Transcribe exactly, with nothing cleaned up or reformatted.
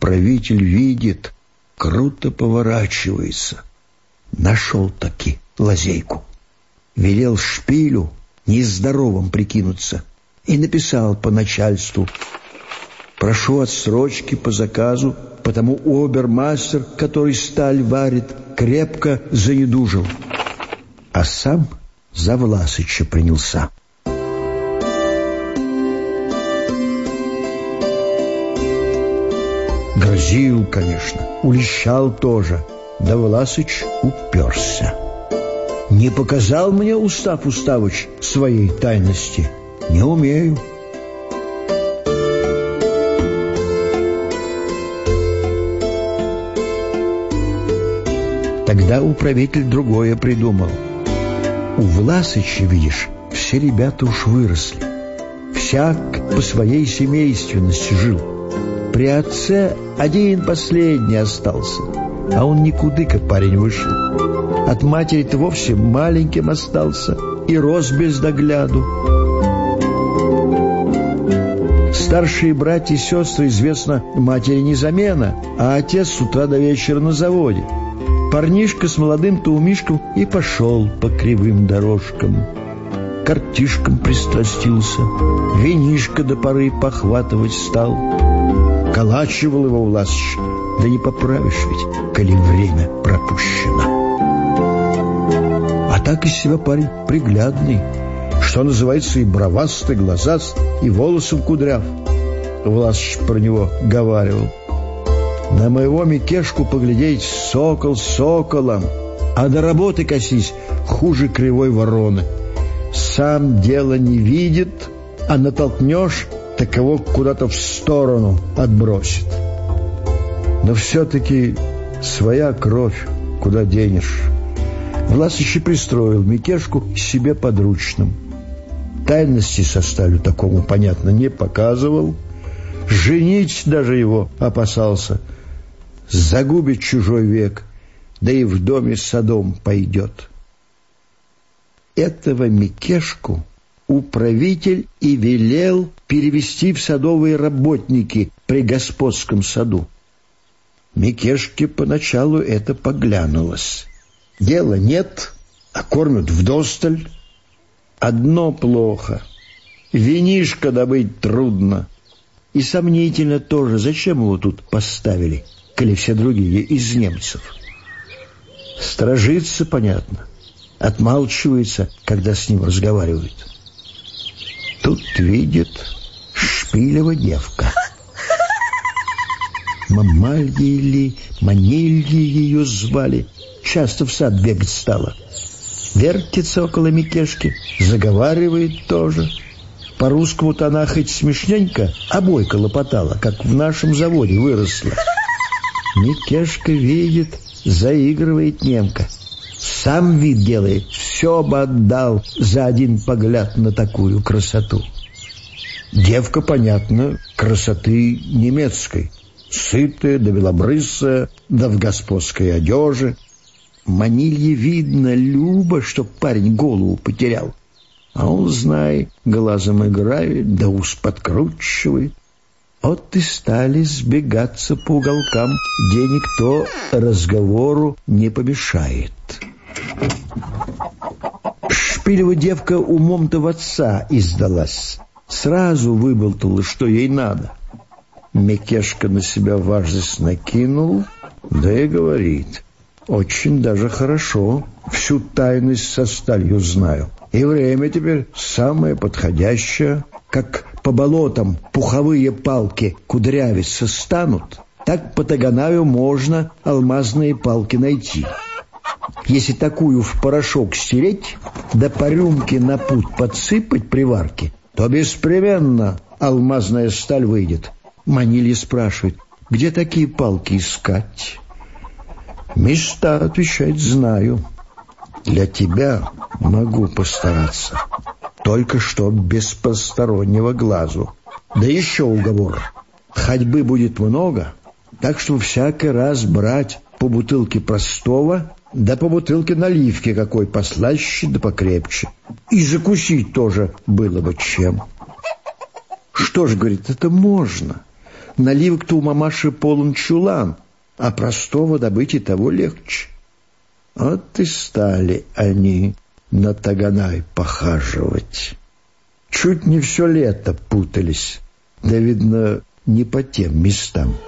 Управитель видит, круто поворачивается. Нашел-таки лазейку. Велел шпилю нездоровым прикинуться и написал по начальству: прошу отсрочки по заказу, потому обермастер, который сталь варит, крепко занедужил. А сам за Власыча принялся. Грозил, конечно, улещал тоже, да Власыч уперся. Не показал мне Устав Уставыч своей тайности. Не умею. Тогда управитель другое придумал. У Власыча, видишь, все ребята уж выросли. Всяк по своей семейственности жил. При отце один последний остался, а он никудыка парень вышел. От матери-то вовсе маленьким остался и рос без догляду. Старшие братья и сестры, известно, матери не замена, а отец с утра до вечера на заводе. Парнишка с молодым таумишком и пошел по кривым дорожкам. К артишкам пристрастился, винишко до поры похватывать стал. Калачивал его Власыч, да не поправишь ведь, коли время пропущено. А так из себя парень приглядный, что называется, и бровастый, глазаст, и волосом кудряв. Власыч про него говаривал: на моего Микешку поглядеть сокол соколом, а до работы косись хуже кривой вороны. Сам дело не видит, а натолкнешь, так его куда-то в сторону отбросит. Но все-таки своя кровь, куда денешь. Власыч и пристроил Микешку себе подручным. Тайности со сталью такому, понятно, не показывал. Женить даже его опасался. Загубит чужой век, да и в доме садом пойдет. Этого Микешку управитель и велел перевести в садовые работники при господском саду. Микешке поначалу это поглянулось. Дела нет, а кормят вдосталь. Одно плохо. Винишко добыть трудно. И сомнительно тоже, зачем его тут поставили, коли все другие из немцев. Сторожится, понятно, отмалчивается, когда с ним разговаривают. Тут видит Шпилева девка. Мамалья или Манилья ее звали. Часто в сад бегать стала. Вертится около Микешки, заговаривает тоже. По-русскому-то она хоть смешненько, а бойко лопотала, как в нашем заводе выросла. Микешка видит, заигрывает немка. Сам вид делает, все бы отдал за один погляд на такую красоту. Девка, понятно, красоты немецкой. Сытая да белобрысая, да в господской одежи. Манилье видно любо, что парень голову потерял. А он, знай, глазом играет, да ус подкручивает. Вот и стали сбегаться по уголкам, где никто разговору не помешает. Шпилева девка умом-то в отца издалась. Сразу выболтала, что ей надо. Микешка на себя важность накинул, да и говорит: очень даже хорошо, всю тайность со сталью знаю. И время теперь самое подходящее. Как по болотам пуховые палки кудрявиться станут, так по Таганаю можно алмазные палки найти. Если такую в порошок стереть, да по рюмке на пуд подсыпать при варке, то беспременно алмазная сталь выйдет. Манилья спрашивает: где такие палки искать? Места, отвечать, знаю. Для тебя могу постараться, только что без постороннего глазу. Да еще уговор: ходьбы будет много, так что всякий раз брать по бутылке простого, да по бутылке наливки какой послаще да покрепче. И закусить тоже было бы чем. Что ж, говорит, это можно, Наливок-то у мамаши полон чулан, а простого добыть и того легче. Вот и стали они на Таганай похаживать. Чуть не все лето путались, да, видно, не по тем местам.